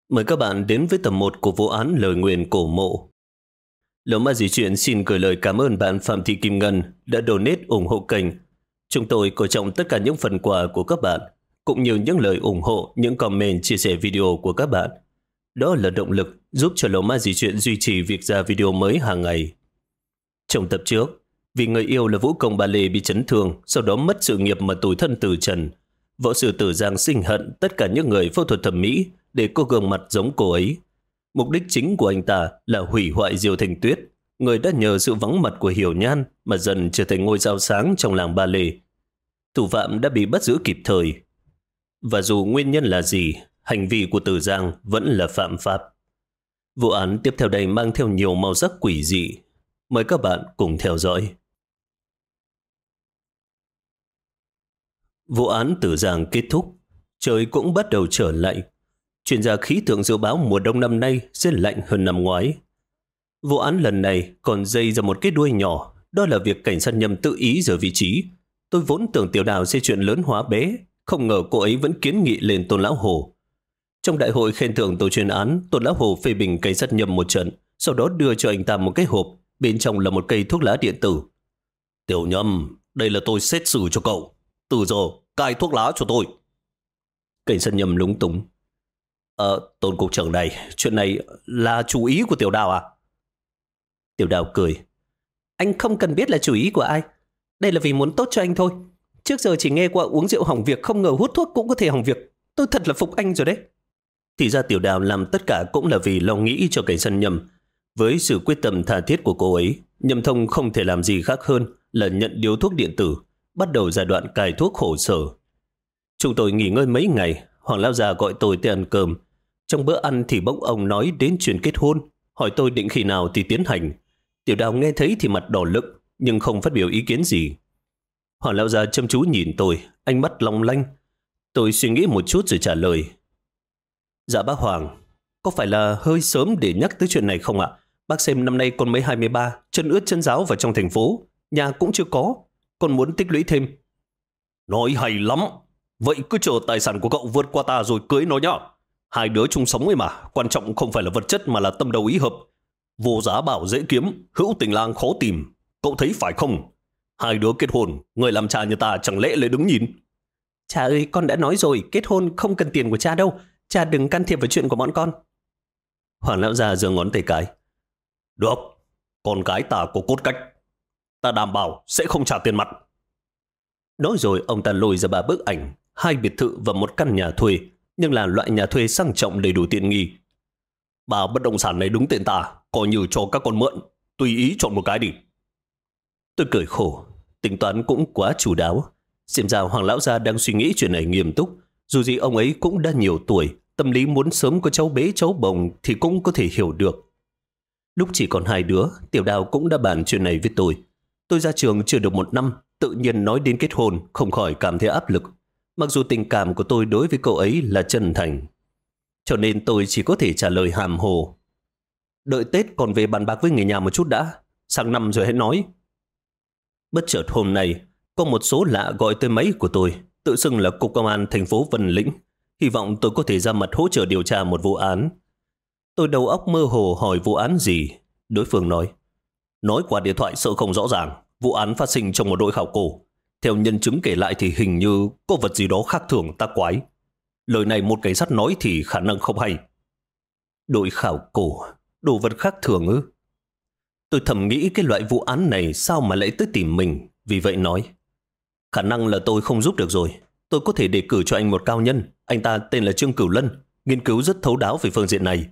Mời các bạn đến với tập 1 của vụ án lời nguyền cổ mộ. Lão Ma Dĩ Chuyện xin gửi lời cảm ơn bạn Phạm Thị Kim Ngân đã donate ủng hộ kênh. Chúng tôi coi trọng tất cả những phần quà của các bạn, cũng như những lời ủng hộ, những comment, chia sẻ video của các bạn. Đó là động lực giúp cho Lão Ma Dĩ Chuyện duy trì việc ra video mới hàng ngày. Trong tập trước, vì người yêu là vũ công ba lê bị chấn thương, sau đó mất sự nghiệp mà tủi thân từ trần, võ sư Tử Giang sinh hận tất cả những người phẫu thuật thẩm mỹ để có gương mặt giống cô ấy. Mục đích chính của anh ta là hủy hoại Diêu Thanh Tuyết, người đã nhờ sự vắng mặt của Hiểu Nhan mà dần trở thành ngôi sao sáng trong làng ba lê. Thủ phạm đã bị bắt giữ kịp thời. Và dù nguyên nhân là gì, hành vi của Tử Giang vẫn là phạm pháp. Vụ án tiếp theo đây mang theo nhiều màu sắc quỷ dị. Mời các bạn cùng theo dõi. Vụ án Tử Giang kết thúc, trời cũng bắt đầu trở lạnh. Chuyên gia khí tượng dự báo mùa đông năm nay sẽ lạnh hơn năm ngoái. Vụ án lần này còn dây ra một cái đuôi nhỏ, đó là việc cảnh sát nhầm tự ý rời vị trí. Tôi vốn tưởng Tiểu Đào sẽ chuyện lớn hóa bé, không ngờ cô ấy vẫn kiến nghị lên Tôn Lão Hồ. Trong đại hội khen thưởng tổ chuyên án, Tôn Lão Hồ phê bình cảnh sát nhầm một trận, sau đó đưa cho anh ta một cái hộp, bên trong là một cây thuốc lá điện tử. Tiểu Nhâm, đây là tôi xét xử cho cậu. Từ giờ, cai thuốc lá cho tôi. Cảnh sát nhầm lúng túng. Tôn cục trưởng này, chuyện này là chủ ý của Tiểu Đào à? Tiểu Đào cười. Anh không cần biết là chủ ý của ai. Đây là vì muốn tốt cho anh thôi. Trước giờ chỉ nghe qua uống rượu hỏng việc, không ngờ hút thuốc cũng có thể hỏng việc. Tôi thật là phục anh rồi đấy. Thì ra Tiểu Đào làm tất cả cũng là vì lo nghĩ cho cảnh sát nhầm. Với sự quyết tâm tha thiết của cô ấy, Nhâm Thông không thể làm gì khác hơn là nhận điếu thuốc điện tử, bắt đầu giai đoạn cai thuốc khổ sở. Chúng tôi nghỉ ngơi mấy ngày, Hoàng Lão già gọi tôi tới ăn cơm. Trong bữa ăn thì bỗng ông nói đến chuyện kết hôn, hỏi tôi định khi nào thì tiến hành. Tiểu Đào nghe thấy thì mặt đỏ lựng, nhưng không phát biểu ý kiến gì. Hoàng Lão già chăm chú nhìn tôi, ánh mắt long lanh. Tôi suy nghĩ một chút rồi trả lời. Dạ bác Hoàng, có phải là hơi sớm để nhắc tới chuyện này không ạ? Bác xem năm nay con mới 23, chân ướt chân ráo vào trong thành phố, nhà cũng chưa có, con muốn tích lũy thêm. Nói hay lắm, vậy cứ chờ tài sản của cậu vượt qua ta rồi cưới nó nhá. Hai đứa chung sống ấy mà, quan trọng không phải là vật chất mà là tâm đầu ý hợp. Vô giá bảo dễ kiếm, hữu tình lang khó tìm. Cậu thấy phải không? Hai đứa kết hôn, người làm cha như ta chẳng lẽ lại đứng nhìn? Cha ơi, con đã nói rồi, kết hôn không cần tiền của cha đâu. Cha đừng can thiệp vào chuyện của bọn con. Hoàng Lão già giơ ngón tay cái. Được, con gái ta có cốt cách. Ta đảm bảo sẽ không trả tiền mặt. Nói rồi ông ta lôi ra 3 bức ảnh, 2 biệt thự và một căn nhà thuê, nhưng là loại nhà thuê sang trọng đầy đủ tiện nghi. 3 bất động sản này đúng tên ta, coi như cho các con mượn, tùy ý chọn một cái đi. Tôi cười khổ, tính toán cũng quá chu đáo. Xem ra Hoàng Lão gia đang suy nghĩ chuyện này nghiêm túc. Dù gì ông ấy cũng đã nhiều tuổi, tâm lý muốn sớm có cháu bế cháu bồng thì cũng có thể hiểu được. Lúc chỉ còn 2 đứa, Tiểu Đào cũng đã bàn chuyện này với tôi. Tôi ra trường chưa được 1 năm, tự nhiên nói đến kết hôn, không khỏi cảm thấy áp lực. Mặc dù tình cảm của tôi đối với cậu ấy là chân thành. Cho nên tôi chỉ có thể trả lời hàm hồ. Đợi Tết còn về bàn bạc với người nhà một chút đã, sang năm rồi hãy nói. Bất chợt hôm nay, có một số lạ gọi tới máy của tôi, tự xưng là Cục Công an thành phố Vân Lĩnh. Hy vọng tôi có thể ra mặt hỗ trợ điều tra một vụ án. Tôi đầu óc mơ hồ hỏi vụ án gì. Đối phương nói qua điện thoại sợ không rõ ràng. Vụ án phát sinh trong một đội khảo cổ. Theo nhân chứng kể lại thì hình như có vật gì đó khác thường tác quái. Lời này một cảnh sát nói thì khả năng không hay. Đội khảo cổ, đồ vật khác thường ư? Tôi thầm nghĩ cái loại vụ án này sao mà lại tới tìm mình, vì vậy nói. Khả năng là tôi không giúp được rồi. Tôi có thể đề cử cho anh một cao nhân. Anh ta tên là Trương Cửu Lân, nghiên cứu rất thấu đáo về phương diện này.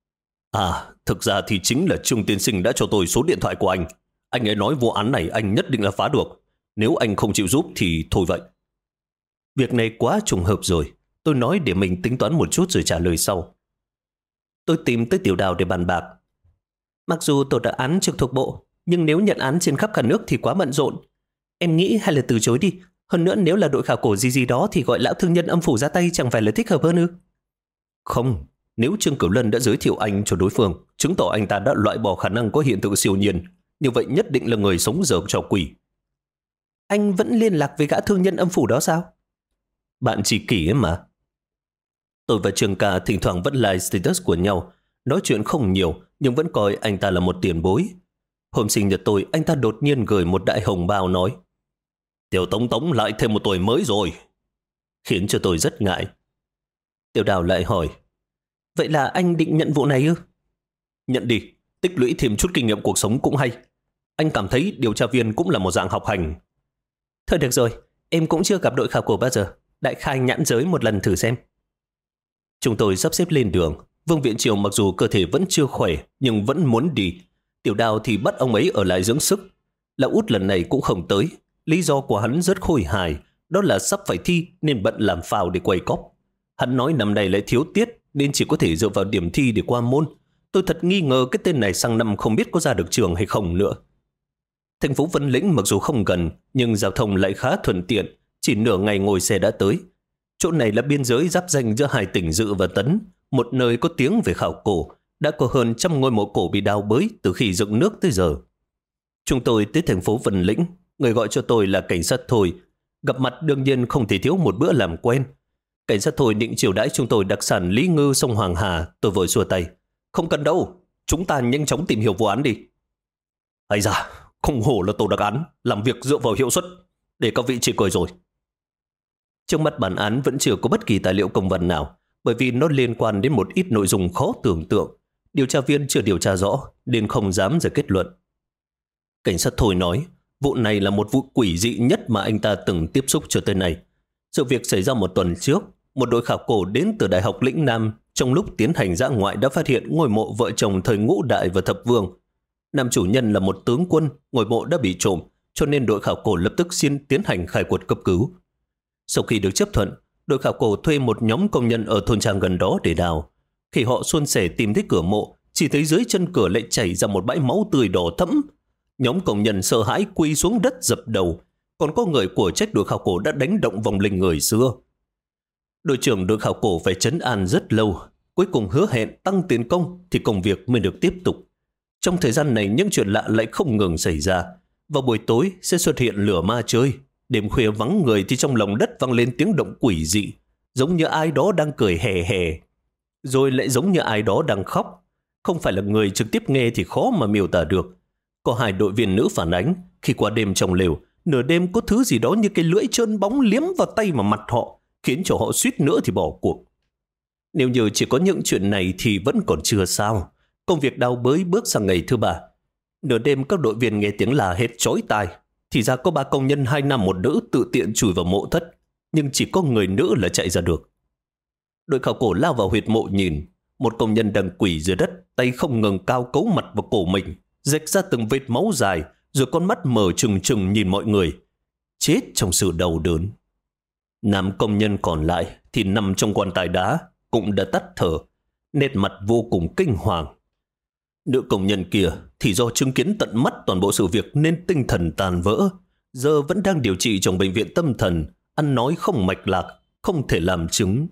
À, thực ra thì chính là Trương tiên sinh đã cho tôi số điện thoại của anh. Anh ấy nói vụ án này anh nhất định là phá được. Nếu anh không chịu giúp thì thôi vậy. Việc này quá trùng hợp rồi. Tôi nói để mình tính toán một chút rồi trả lời sau. Tôi tìm tới Tiểu Đào để bàn bạc. Mặc dù tổ đã án trực thuộc bộ, nhưng nếu nhận án trên khắp cả nước thì quá bận rộn. Em nghĩ hay là từ chối đi. Hơn nữa nếu là đội khảo cổ gì đó thì gọi lão thương nhân âm phủ ra tay chẳng phải là thích hợp hơn ư? Không, nếu Trương Cửu Lân đã giới thiệu anh cho đối phương, chứng tỏ anh ta đã loại bỏ khả năng có hiện tượng siêu nhiên. Như vậy nhất định là người sống dở trò quỷ. Anh vẫn liên lạc với gã thương nhân âm phủ đó sao? Bạn chỉ kỷ ấy mà. Tôi và Trường Ca thỉnh thoảng vẫn like status của nhau, nói chuyện không nhiều nhưng vẫn coi anh ta là một tiền bối. Hôm sinh nhật tôi, anh ta đột nhiên gửi một đại hồng bao nói: Tiểu Tống Tống lại thêm một tuổi mới rồi. Khiến cho tôi rất ngại. Tiểu Đào lại hỏi: Vậy là anh định nhận vụ này ư? Nhận đi, tích lũy thêm chút kinh nghiệm cuộc sống cũng hay. Anh cảm thấy điều tra viên cũng là một dạng học hành. Thôi được rồi, em cũng chưa gặp đội khảo cổ bao giờ. Đại khai nhãn giới một lần thử xem. Chúng tôi sắp xếp lên đường. Vương Viện Triều mặc dù cơ thể vẫn chưa khỏe nhưng vẫn muốn đi. Tiểu Đào thì bắt ông ấy ở lại dưỡng sức. Lão Út lần này cũng không tới. Lý do của hắn rất khôi hài, đó là sắp phải thi nên bận làm phao để quay cóp. Hắn nói năm nay lại thiếu tiết nên chỉ có thể dựa vào điểm thi để qua môn. Tôi thật nghi ngờ cái tên này sang năm không biết có ra được trường hay không nữa. Thành phố Vân Lĩnh mặc dù không gần nhưng giao thông lại khá thuận tiện, chỉ nửa ngày ngồi xe đã tới. Chỗ này là biên giới giáp ranh giữa hai tỉnh Dự và Tấn, một nơi có tiếng về khảo cổ, đã có hơn 100 ngôi mộ cổ bị đào bới từ khi dựng nước tới giờ. Chúng tôi tới thành phố Vân Lĩnh, người gọi cho tôi là cảnh sát Thôi. Gặp mặt đương nhiên không thể thiếu một bữa làm quen. Cảnh sát Thôi định chiều đãi chúng tôi đặc sản Lý Ngư sông Hoàng Hà, tôi vội xua tay. Không cần đâu, chúng ta nhanh chóng tìm hiểu vụ án đi. Hay da, không hổ là tổ đặc án, làm việc dựa vào hiệu suất, để các vị chỉ cười rồi. Trước mắt bản án vẫn chưa có bất kỳ tài liệu công văn nào, bởi vì nó liên quan đến một ít nội dung khó tưởng tượng. Điều tra viên chưa điều tra rõ, nên không dám ra kết luận. Cảnh sát Thôi nói, vụ này là một vụ quỷ dị nhất mà anh ta từng tiếp xúc cho tới nay. Sự việc xảy ra một tuần trước, một đội khảo cổ đến từ Đại học Lĩnh Nam trong lúc tiến hành dã ngoại đã phát hiện ngôi mộ vợ chồng thời Ngũ Đại và Thập Vương. Nam chủ nhân là một tướng quân, ngôi mộ đã bị trộm, cho nên đội khảo cổ lập tức xin tiến hành khai quật cấp cứu. Sau khi được chấp thuận, đội khảo cổ thuê một nhóm công nhân ở thôn trang gần đó để đào. Khi họ suôn sẻ tìm thấy cửa mộ, chỉ thấy dưới chân cửa lại chảy ra một bãi máu tươi đỏ thẫm. Nhóm công nhân sợ hãi quỳ xuống đất dập đầu, còn có người của trách đội khảo cổ đã đánh động vong linh người xưa. Đội trưởng đội khảo cổ phải trấn an rất lâu, cuối cùng hứa hẹn tăng tiền công thì công việc mới được tiếp tục. Trong thời gian này những chuyện lạ lại không ngừng xảy ra. Vào buổi tối sẽ xuất hiện lửa ma chơi, đêm khuya vắng người thì trong lòng đất vang lên tiếng động quỷ dị, giống như ai đó đang cười hè hè, rồi lại giống như ai đó đang khóc. Không phải là người trực tiếp nghe thì khó mà miêu tả được. Có hai đội viên nữ phản ánh, khi qua đêm trong lều, nửa đêm có thứ gì đó như cái lưỡi trơn bóng liếm vào tay và mặt họ, khiến cho họ suýt nữa thì bỏ cuộc. Nếu như chỉ có những chuyện này thì vẫn còn chưa sao. Công việc đào bới bước sang ngày thứ 3. Nửa đêm các đội viên nghe tiếng la hét chói tai. Thì ra có 3 công nhân 2 nam 1 nữ tự tiện chui vào mộ thất, nhưng chỉ có người nữ là chạy ra được. Đội khảo cổ lao vào huyệt mộ nhìn, một công nhân đang quỳ dưới đất, tay không ngừng cao cấu mặt vào cổ mình, rạch ra từng vết máu dài, rồi con mắt mở trừng trừng nhìn mọi người, chết trong sự đau đớn. Nam công nhân còn lại thì nằm trong quan tài đá, cũng đã tắt thở, nét mặt vô cùng kinh hoàng. Nữ công nhân kia thì do chứng kiến tận mắt toàn bộ sự việc nên tinh thần tàn vỡ, giờ vẫn đang điều trị trong bệnh viện tâm thần, ăn nói không mạch lạc, không thể làm chứng.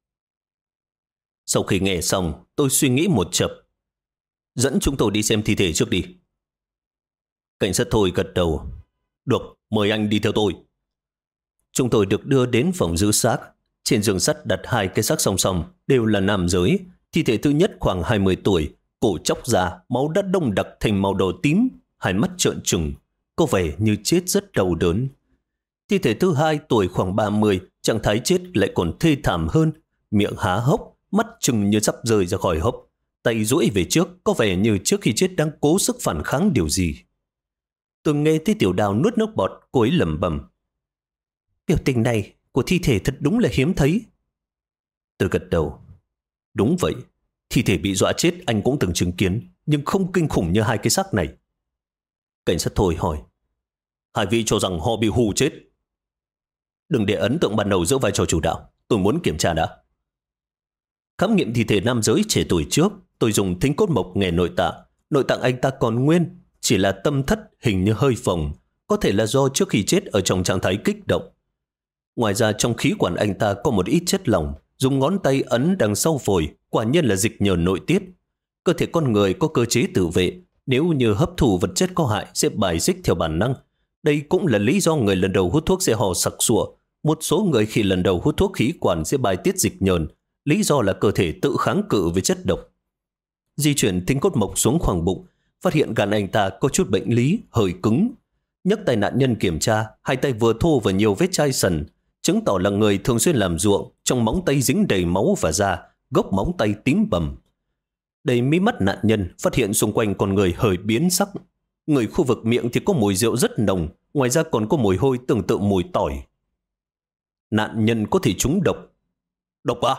Sau khi nghe xong, tôi suy nghĩ một chập. Dẫn chúng tôi đi xem thi thể trước đi. Cảnh sát Thôi gật đầu. Được, mời anh đi theo tôi. Chúng tôi được đưa đến phòng giữ xác. Trên giường sắt đặt 2 cái xác song song, đều là nam giới. Thi thể thứ nhất khoảng 20 tuổi, cổ chóc ra, máu đã đông đặc thành màu đỏ tím, hai mắt trợn trừng, có vẻ như chết rất đau đớn. Thi thể thứ 2 tuổi khoảng 30, trạng thái chết lại còn thê thảm hơn, miệng há hốc, mắt trừng như sắp rơi ra khỏi hốc, tay duỗi về trước, có vẻ như trước khi chết đang cố sức phản kháng điều gì. Tôi nghe thấy Tiểu Đào nuốt nước bọt, cô ấy lẩm bẩm. Biểu tình này của thi thể thật đúng là hiếm thấy. Tôi gật đầu. Đúng vậy, thi thể bị dọa chết anh cũng từng chứng kiến, nhưng không kinh khủng như 2 cái xác này. Cảnh sát Thôi hỏi. Hai vị cho rằng họ bị hù chết? Đừng để ấn tượng ban đầu giữ vai trò chủ đạo, tôi muốn kiểm tra đã. Khám nghiệm thi thể nam giới trẻ tuổi trước, tôi dùng thính cốt mộc nghe nội tạng. Nội tạng anh ta còn nguyên, chỉ là tâm thất hình như hơi phồng, có thể là do trước khi chết ở trong trạng thái kích động. Ngoài ra trong khí quản anh ta có một ít chất lỏng, dùng ngón tay ấn đằng sau phổi, quả nhiên là dịch nhờn nội tiết. Cơ thể con người có cơ chế tự vệ, nếu như hấp thụ vật chất có hại sẽ bài xích theo bản năng. Đây cũng là lý do người lần đầu hút thuốc sẽ ho sặc sụa. Một số người khi lần đầu hút thuốc khí quản sẽ bài tiết dịch nhờn, lý do là cơ thể tự kháng cự với chất độc. Di chuyển thính cốt mộc xuống khoang bụng, phát hiện gan anh ta có chút bệnh lý, hơi cứng. Nhấc tay nạn nhân kiểm tra, hai tay vừa thô vừa nhiều vết chai sần, chứng tỏ là người thường xuyên làm ruộng, trong móng tay dính đầy máu và da, gốc móng tay tím bầm. Đầy mí mắt nạn nhân phát hiện xung quanh con người hơi biến sắc. Người khu vực miệng thì có mùi rượu rất nồng, ngoài ra còn có mùi hôi tương tự mùi tỏi. Nạn nhân có thể trúng độc. Độc à?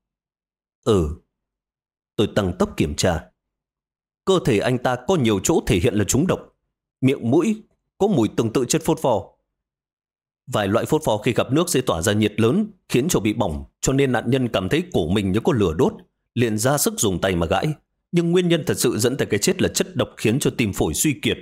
Tôi tăng tốc kiểm tra. Cơ thể anh ta có nhiều chỗ thể hiện là trúng độc. Miệng mũi có mùi tương tự chất phốt pho. Vài loại phốt pho khi gặp nước sẽ tỏa ra nhiệt lớn, khiến cho bị bỏng, cho nên nạn nhân cảm thấy cổ mình như có lửa đốt, liền ra sức dùng tay mà gãi. Nhưng nguyên nhân thật sự dẫn tới cái chết là chất độc khiến cho tim phổi suy kiệt.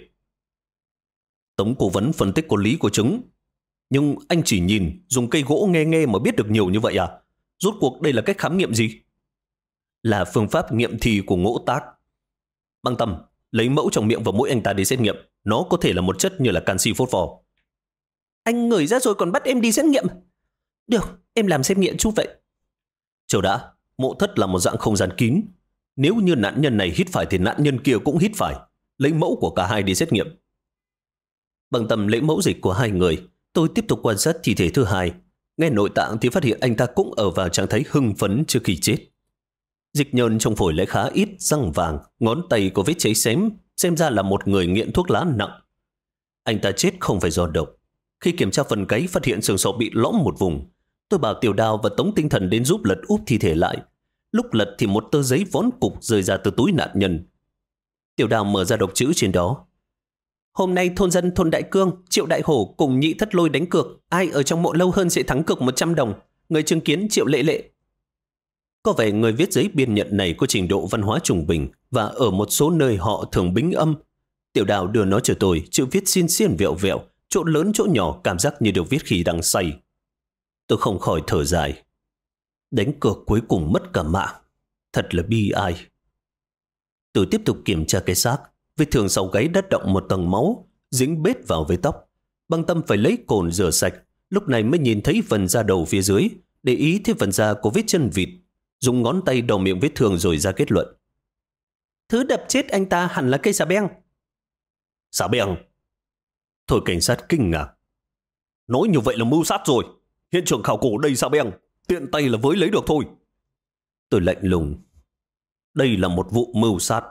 Tống cố vấn phân tích có lý của chứng. Nhưng anh chỉ nhìn, dùng cây gỗ nghe nghe mà biết được nhiều như vậy à? Rốt cuộc đây là cách khám nghiệm gì? Là phương pháp nghiệm thi của Ngỗ Tác. Băng Tâm, lấy mẫu trong miệng và mũi anh ta đi xét nghiệm. Nó có thể là một chất như là canxi phốt pho. Anh ngửi ra rồi còn bắt em đi xét nghiệm. Được, em làm xét nghiệm chút vậy. Chờ đã, mộ thất là một dạng không gian kín. Nếu như nạn nhân này hít phải thì nạn nhân kia cũng hít phải. Lấy mẫu của cả hai đi xét nghiệm. Bằng tầm lấy mẫu dịch của hai người, tôi tiếp tục quan sát thi thể thứ hai. Nghe nội tạng thì phát hiện anh ta cũng ở vào trạng thái hưng phấn trước khi chết. Dịch nhờn trong phổi lại khá ít, răng vàng, ngón tay có vết cháy xém, xem ra là một người nghiện thuốc lá nặng. Anh ta chết không phải do độc. Khi kiểm tra phần gáy phát hiện xương sọ bị lõm một vùng. Tôi bảo Tiểu Đào và Tống Tinh Thần đến giúp lật úp thi thể lại. Lúc lật thì một tờ giấy vón cục rơi ra từ túi nạn nhân. Tiểu Đào mở ra đọc chữ trên đó. Hôm nay thôn dân thôn Đại Cương, Triệu Đại Hổ cùng Nhị Thất Lôi đánh cược. Ai ở trong mộ lâu hơn sẽ thắng cược 100 đồng. Người chứng kiến Triệu Lệ Lệ. Có vẻ người viết giấy biên nhận này có trình độ văn hóa trung bình và ở một số nơi họ thường bính âm. Tiểu Đào đưa nó cho tôi, chữ viết xiên xiên vẹo vẹo, chỗ lớn chỗ nhỏ cảm giác như được viết khi đang say. Tôi không khỏi thở dài. Đánh cược cuối cùng mất cả mạng. Thật là bi ai. Tôi tiếp tục kiểm tra cái xác. Vết thương sau gáy đã động một tầng máu, dính bết vào với tóc. Băng Tâm phải lấy cồn rửa sạch, lúc này mới nhìn thấy phần da đầu phía dưới, để ý thấy phần da có vết chân vịt. Dùng ngón tay đầu miệng vết thương rồi ra kết luận. Thứ đập chết anh ta hẳn là cây xà beng. Xà beng? Thôi cảnh sát kinh ngạc. Nói như vậy là mưu sát rồi. Hiện trường khảo cổ đầy xà beng, tiện tay là với lấy được thôi. Tôi lạnh lùng. Đây là một vụ mưu sát.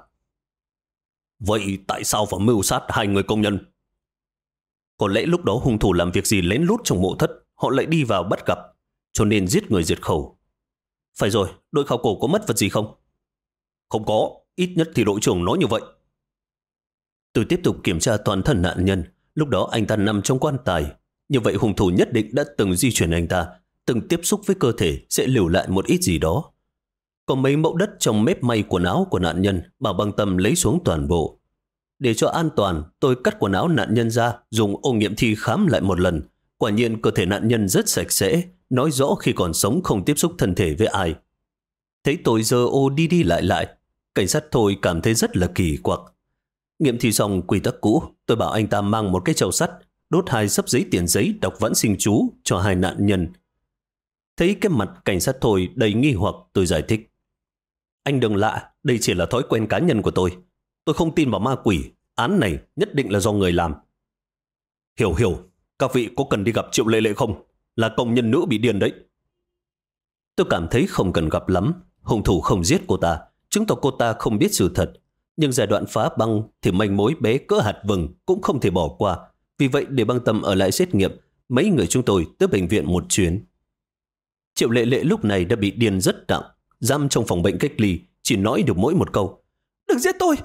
Vậy tại sao phải mưu sát hai người công nhân? Có lẽ lúc đó hung thủ làm việc gì lén lút trong mộ thất, họ lại đi vào bắt gặp, cho nên giết người diệt khẩu. Phải rồi, đội khảo cổ có mất vật gì không? Không có, ít nhất thì đội trưởng nói như vậy. Tôi tiếp tục kiểm tra toàn thân nạn nhân. Lúc đó anh ta nằm trong quan tài. Như vậy hung thủ nhất định đã từng di chuyển anh ta, từng tiếp xúc với cơ thể sẽ lưu lại một ít gì đó. Có mấy mẫu đất trong mép may quần áo của nạn nhân, bảo Băng Tâm lấy xuống toàn bộ. Để cho an toàn, tôi cắt quần áo nạn nhân ra, dùng ô nghiệm thi khám lại một lần. Quả nhiên cơ thể nạn nhân rất sạch sẽ, nói rõ khi còn sống không tiếp xúc thân thể với ai. Thấy tôi giơ ô đi đi lại, cảnh sát thôi cảm thấy rất là kỳ quặc. Nghiệm thi xong quy tắc cũ, tôi bảo anh ta mang một cái chậu sắt, đốt 2 xấp giấy tiền giấy đọc vãn sinh chú cho hai nạn nhân. Thấy cái mặt cảnh sát thôi đầy nghi hoặc, tôi giải thích. Anh đừng lạ, đây chỉ là thói quen cá nhân của tôi. Tôi không tin vào ma quỷ, án này nhất định là do người làm. Hiểu, các vị có cần đi gặp Triệu Lệ Lệ không? Là công nhân nữ bị điên đấy. Tôi cảm thấy không cần gặp lắm. Hung thủ không giết cô ta, chứng tỏ cô ta không biết sự thật. Nhưng giai đoạn phá băng thì manh mối bé cỡ hạt vừng cũng không thể bỏ qua. Vì vậy để Băng Tâm ở lại xét nghiệm, mấy người chúng tôi tới bệnh viện một chuyến. Triệu Lệ Lệ lúc này đã bị điên rất nặng, giam trong phòng bệnh cách ly, chỉ nói được mỗi một câu. Đừng giết tôi!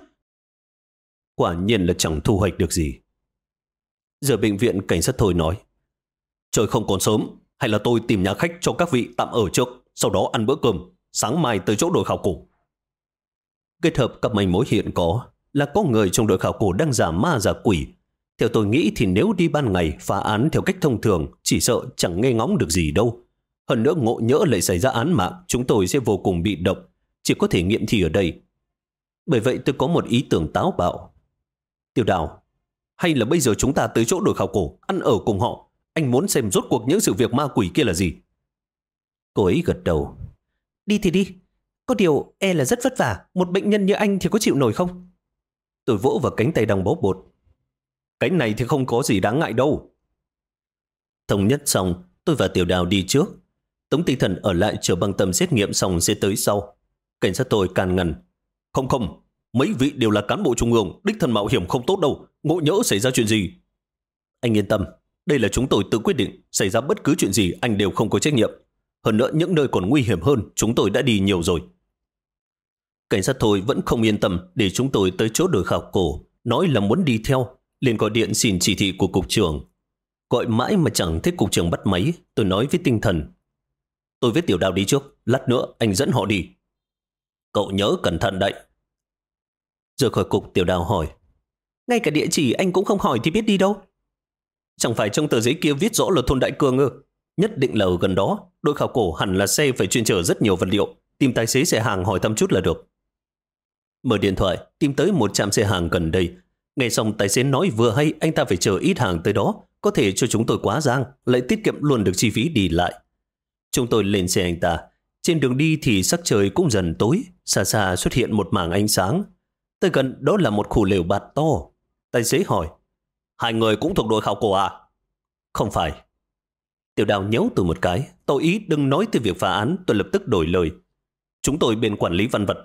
Quả nhiên là chẳng thu hoạch được gì. Giờ bệnh viện cảnh sát thôi nói. Trời không còn sớm, hay là tôi tìm nhà khách cho các vị tạm ở trước, sau đó ăn bữa cơm, sáng mai tới chỗ đội khảo cổ. Kết hợp các manh mối hiện có là có người trong đội khảo cổ đang giả ma giả quỷ. Theo tôi nghĩ thì nếu đi ban ngày phá án theo cách thông thường, chỉ sợ chẳng nghe ngóng được gì đâu. Hơn nữa ngộ nhỡ lại xảy ra án mạng, chúng tôi sẽ vô cùng bị động, chỉ có thể nghiệm thi ở đây. Bởi vậy tôi có một ý tưởng táo bạo. Tiểu Đào, hay là bây giờ chúng ta tới chỗ đội khảo cổ, ăn ở cùng họ. Anh muốn xem rốt cuộc những sự việc ma quỷ kia là gì. Cô ấy gật đầu. Đi thì đi. Có điều e là rất vất vả. Một bệnh nhân như anh thì có chịu nổi không? Tôi vỗ vào cánh tay đang bó bột. Cái này thì không có gì đáng ngại đâu. Thống nhất xong, tôi và Tiểu Đào đi trước. Tống Tinh Thần ở lại chờ băng tâm xét nghiệm xong sẽ tới sau. Cảnh sát tôi can ngăn. Không không, mấy vị đều là cán bộ trung ương, đích thân mạo hiểm không tốt đâu, ngộ nhỡ xảy ra chuyện gì. Anh yên tâm, đây là chúng tôi tự quyết định, xảy ra bất cứ chuyện gì anh đều không có trách nhiệm. Hơn nữa những nơi còn nguy hiểm hơn chúng tôi đã đi nhiều rồi. Cảnh sát thôi vẫn không yên tâm để chúng tôi tới chỗ đồi khảo cổ, nói là muốn đi theo, liền gọi điện xin chỉ thị của cục trưởng. Gọi mãi mà chẳng thấy cục trưởng bắt máy, tôi nói với Tinh Thần. Tôi với Tiểu Đào đi trước, lát nữa anh dẫn họ đi. Cậu nhớ cẩn thận đấy. Rời khỏi cục, Tiểu Đào hỏi. Ngay cả địa chỉ anh cũng không hỏi thì biết đi đâu? Chẳng phải trong tờ giấy kia viết rõ là thôn Đại Cương ư? Nhất định là ở gần đó. Đồi khảo cổ hẳn là xe phải chuyên chở rất nhiều vật liệu. Tìm tài xế xe hàng hỏi thăm chút là được. Mở điện thoại, tìm tới một trạm xe hàng gần đây. Nghe xong tài xế nói vừa hay anh ta phải chờ ít hàng tới đó, có thể cho chúng tôi quá giang, lại tiết kiệm luôn được chi phí đi lại. Chúng tôi lên xe anh ta. Trên đường đi thì sắc trời cũng dần tối, xa xa xuất hiện một mảng ánh sáng. Tới gần đó là một khu lều bạt to. Tài xế hỏi, hai người cũng thuộc đội khảo cổ à? Không phải. Tiểu Đào nhớ tôi một cái, tôi ý đừng nói tới việc phá án, tôi lập tức đổi lời. Chúng tôi bên quản lý văn vật.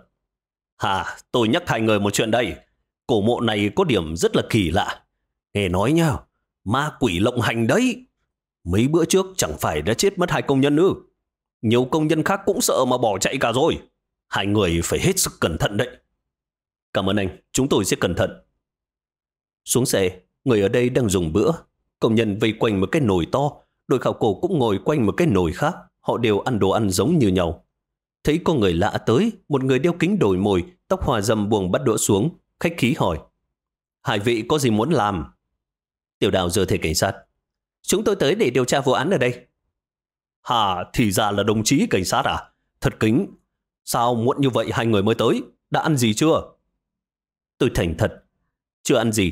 Tôi nhắc hai người một chuyện đây. Cổ mộ này có điểm rất là kỳ lạ. Nghe nói nha, ma quỷ lộng hành đấy. Mấy bữa trước chẳng phải đã chết mất hai công nhân ư? Nhiều công nhân khác cũng sợ mà bỏ chạy cả rồi. Hai người phải hết sức cẩn thận đấy. Cảm ơn anh, chúng tôi sẽ cẩn thận. Xuống xe, người ở đây đang dùng bữa. Công nhân vây quanh một cái nồi to, đội khảo cổ cũng ngồi quanh một cái nồi khác. Họ đều ăn đồ ăn giống như nhau. Thấy có người lạ tới, một người đeo kính đồi mồi, tóc hòa râm buông bắt đũa xuống, khách khí hỏi. Hai vị có gì muốn làm? Tiểu Đào giơ thẻ cảnh sát. Chúng tôi tới để điều tra vụ án ở đây. Thì ra là đồng chí cảnh sát à? Thật kính. Sao muộn như vậy hai người mới tới? Đã ăn gì chưa? Tôi thành thật. Chưa ăn gì.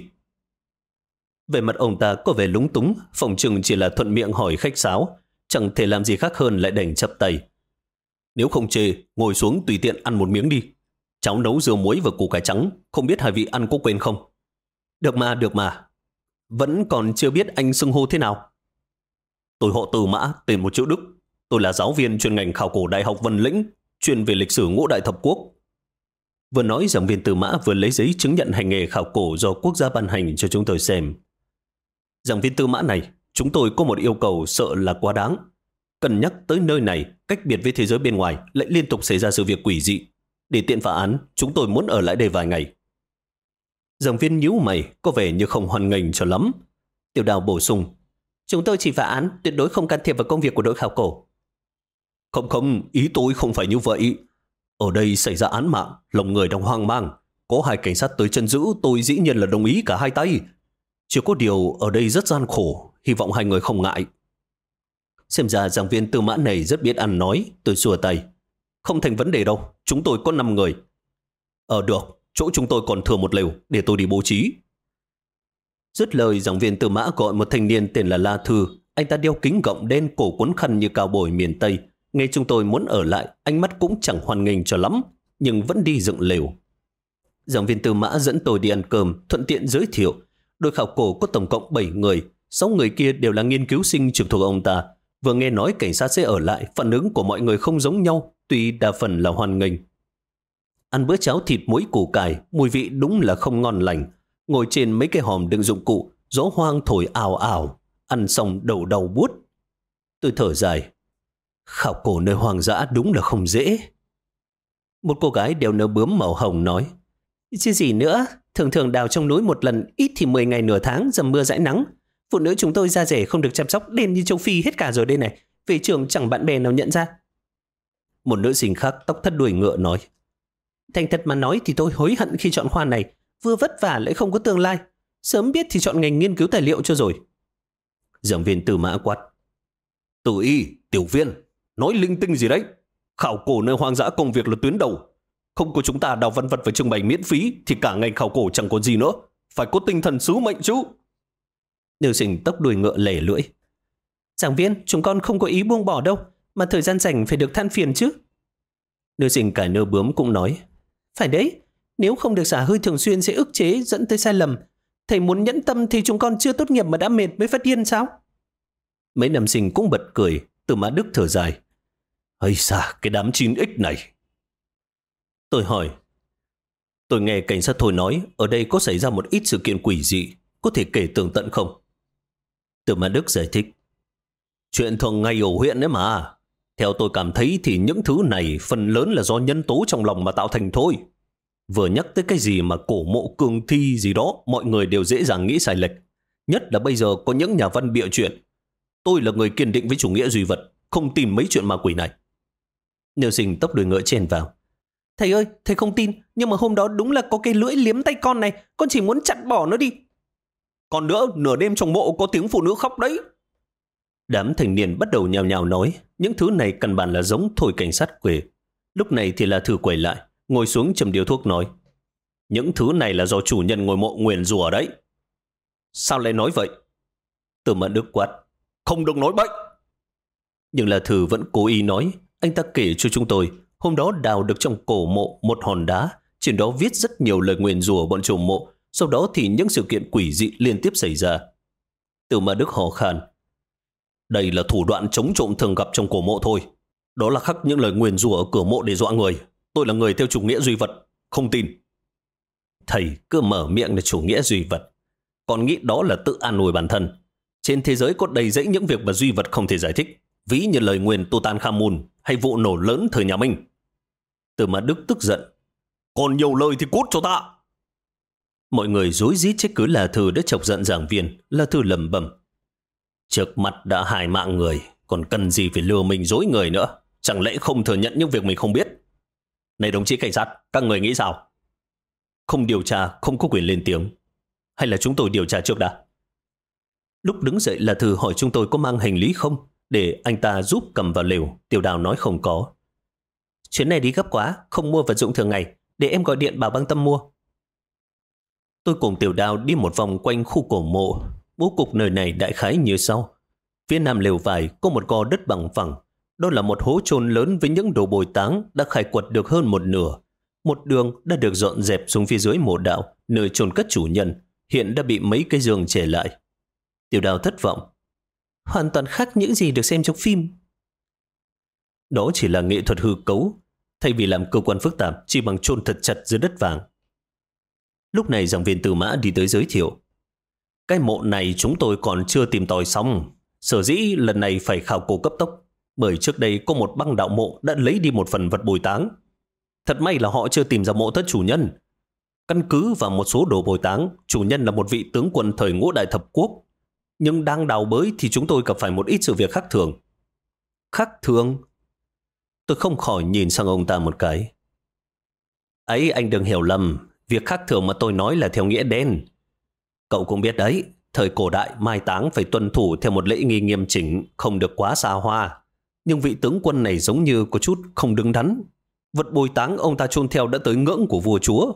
Về mặt ông ta có vẻ lúng túng, phòng chừng chỉ là thuận miệng hỏi khách sáo. Chẳng thể làm gì khác hơn lại đành chắp tay. Nếu không chê, ngồi xuống tùy tiện ăn một miếng đi. Cháu nấu dưa muối và củ cải trắng, không biết hai vị ăn có quên không? Được mà. Vẫn còn chưa biết anh xưng hô thế nào. Tôi họ Từ Mã, tên một chữ Đức. Tôi là giáo viên chuyên ngành khảo cổ Đại học Vân Lĩnh, chuyên về lịch sử Ngũ Đại Thập Quốc. Vừa nói, giảng viên Từ Mã vừa lấy giấy chứng nhận hành nghề khảo cổ do quốc gia ban hành cho chúng tôi xem. Giảng viên Từ Mã này, chúng tôi có một yêu cầu sợ là quá đáng. Cần nhắc tới nơi này, cách biệt với thế giới bên ngoài, lại liên tục xảy ra sự việc quỷ dị. Để tiện phá án, chúng tôi muốn ở lại đây vài ngày. Giảng viên nhíu mày, có vẻ như không hoan nghênh cho lắm. Tiểu Đào bổ sung, chúng tôi chỉ phá án, tuyệt đối không can thiệp vào công việc của đội khảo cổ. Không, ý tôi không phải như vậy. Ở đây xảy ra án mạng, lòng người đang hoang mang. Có hai cảnh sát tới chân giữ, tôi dĩ nhiên là đồng ý cả hai tay. Chỉ có điều ở đây rất gian khổ, hy vọng hai người không ngại. Xem ra giảng viên Tư Mã này rất biết ăn nói, tôi xua tay. Không thành vấn đề đâu, chúng tôi có 5 người. Được, chỗ chúng tôi còn thừa một lều, để tôi đi bố trí. Dứt lời, giảng viên Tư Mã gọi một thanh niên tên là La Thư. Anh ta đeo kính gọng đen, cổ quấn khăn như cao bồi miền Tây. Nghe chúng tôi muốn ở lại, ánh mắt cũng chẳng hoan nghênh cho lắm, nhưng vẫn đi dựng lều. Giảng viên Tư Mã dẫn tôi đi ăn cơm, thuận tiện giới thiệu. Đội khảo cổ có tổng cộng 7 người, 6 người kia đều là nghiên cứu sinh trực thuộc ông ta. Vừa nghe nói cảnh sát sẽ ở lại, phản ứng của mọi người không giống nhau, tuy đa phần là hoan nghênh. Ăn bữa cháo thịt muối củ cải, mùi vị đúng là không ngon lành. Ngồi trên mấy cái hòm đựng dụng cụ, gió hoang thổi ào ào, ăn xong đầu đau buốt. Tôi thở dài. Khảo cổ nơi hoang dã đúng là không dễ. Một cô gái đeo nơ bướm màu hồng nói, chứ gì nữa, thường đào trong núi một lần, ít thì 10 ngày nửa tháng, dầm mưa dãi nắng. Phụ nữ chúng tôi da rẻ không được chăm sóc, đen như châu Phi hết cả rồi đây này. Về trường chẳng bạn bè nào nhận ra. Một nữ sinh khác tóc thắt đuôi ngựa nói, thành thật mà nói thì tôi hối hận khi chọn khoa này, vừa vất vả lại không có tương lai. Sớm biết thì chọn ngành nghiên cứu tài liệu cho rồi. Giảng viên Tư Mã quát, Tử Y, tiểu viên, nói linh tinh gì đấy? Khảo cổ nơi hoang dã công việc là tuyến đầu. Không có chúng ta đào văn vật và trưng bày miễn phí thì cả ngành khảo cổ chẳng còn gì nữa. Phải có tinh thần sứ mệnh chứ. Nữ sinh tóc đuôi ngựa lẻ lưỡi, giảng viên, chúng con không có ý buông bỏ đâu, mà thời gian rảnh phải được than phiền chứ. Nữ sinh cài nơ bướm cũng nói, phải đấy, nếu không được xả hơi thường xuyên sẽ ức chế dẫn tới sai lầm. Thầy muốn nhẫn tâm thì chúng con chưa tốt nghiệp mà đã mệt mới phát điên sao? Mấy nam sinh cũng bật cười. Từ Mã Đức thở dài, ây xa, cái đám 9X này. Tôi hỏi, tôi nghe cảnh sát Thôi nói ở đây có xảy ra một ít sự kiện quỷ dị, có thể kể tường tận không? Từ Mã Đức giải thích, chuyện thường ngày ở huyện đấy mà. Theo tôi cảm thấy thì những thứ này phần lớn là do nhân tố trong lòng mà tạo thành thôi. Vừa nhắc tới cái gì mà cổ mộ cường thi gì đó, mọi người đều dễ dàng nghĩ sai lệch. Nhất là bây giờ có những nhà văn bịa chuyện. Tôi là người kiên định với chủ nghĩa duy vật, không tin mấy chuyện ma quỷ này. Nữ sinh tóc đuôi ngựa chen vào, thầy ơi, thầy không tin, nhưng mà hôm đó đúng là có cái lưỡi liếm tay con này, con chỉ muốn chặt bỏ nó đi. Còn nữa, nửa đêm trong mộ có tiếng phụ nữ khóc đấy. Đám thành niên bắt đầu nhào nhào nói, những thứ này căn bản là giống Thôi cảnh sát quê. Lúc này thì là Thư quay lại, ngồi xuống châm điếu thuốc nói, những thứ này là do chủ nhân ngôi mộ nguyền rủa đấy. Sao lại nói vậy? Từ Mã Đức quát, không được nói bậy. Nhưng là Thư vẫn cố ý nói, anh ta kể cho chúng tôi, hôm đó đào được trong cổ mộ một hòn đá, trên đó viết rất nhiều lời nguyền rủa bọn trộm mộ, sau đó thì những sự kiện quỷ dị liên tiếp xảy ra. Từ Mã Đức hò khan, đây là thủ đoạn chống trộm thường gặp trong cổ mộ thôi. Đó là khắc những lời nguyền rủa ở cửa mộ để dọa người. Tôi là người theo chủ nghĩa duy vật, không tin. Thầy cứ mở miệng là chủ nghĩa duy vật, còn nghĩ đó là tự an ủi bản thân. Trên thế giới có đầy dẫy những việc mà duy vật không thể giải thích, ví như lời nguyền Tutankhamun hay vụ nổ lớn thời nhà Minh. Từ Mã Đức tức giận, còn nhiều lời thì cút cho ta. Mọi người rối rít trách cứ là Thư đã chọc giận giảng viên. Là Thư lẩm bẩm, trước mặt đã hại mạng người, còn cần gì phải lừa mình dối người nữa? Chẳng lẽ không thừa nhận những việc mình không biết? Này đồng chí cảnh sát, các người nghĩ sao? Không điều tra, không có quyền lên tiếng. Hay là chúng tôi điều tra trước đã? Lúc đứng dậy là Thư hỏi chúng tôi có mang hành lý không, để anh ta giúp cầm vào lều. Tiểu Đào nói không có. Chuyến này đi gấp quá, không mua vật dụng thường ngày, để em gọi điện bảo Băng Tâm mua. Tôi cùng Tiểu Đào đi một vòng quanh khu cổ mộ. Bố cục nơi này đại khái như sau. Phía nam lều vải có một gò đất bằng phẳng. Đó là một hố chôn lớn với những đồ bồi táng đã khai quật được hơn một nửa. Một đường đã được dọn dẹp xuống phía dưới mộ đạo, nơi chôn cất chủ nhân, hiện đã bị mấy cái giường che lại. Tiểu Đào thất vọng. Hoàn toàn khác những gì được xem trong phim. Đó chỉ là nghệ thuật hư cấu, thay vì làm cơ quan phức tạp chỉ bằng chôn thật chặt dưới đất vàng. Lúc này giảng viên Từ Mã đi tới giới thiệu. Cái mộ này chúng tôi còn chưa tìm tòi xong. Sở dĩ lần này phải khảo cổ cấp tốc, bởi trước đây có một băng đạo mộ đã lấy đi một phần vật bồi táng. Thật may là họ chưa tìm ra mộ thất chủ nhân. Căn cứ vào một số đồ bồi táng, chủ nhân là một vị tướng quân thời Ngũ Đại Thập Quốc. Nhưng đang đào bới thì chúng tôi gặp phải một ít sự việc khác thường. Khác thường? Tôi không khỏi nhìn sang ông ta một cái. Ấy, anh đừng hiểu lầm. Việc khác thường mà tôi nói là theo nghĩa đen. Cậu cũng biết đấy, thời cổ đại mai táng phải tuân thủ theo một lễ nghi nghiêm chỉnh, không được quá xa hoa. Nhưng vị tướng quân này giống như có chút không đứng đắn. Vật bồi táng ông ta chôn theo đã tới ngưỡng của vua chúa.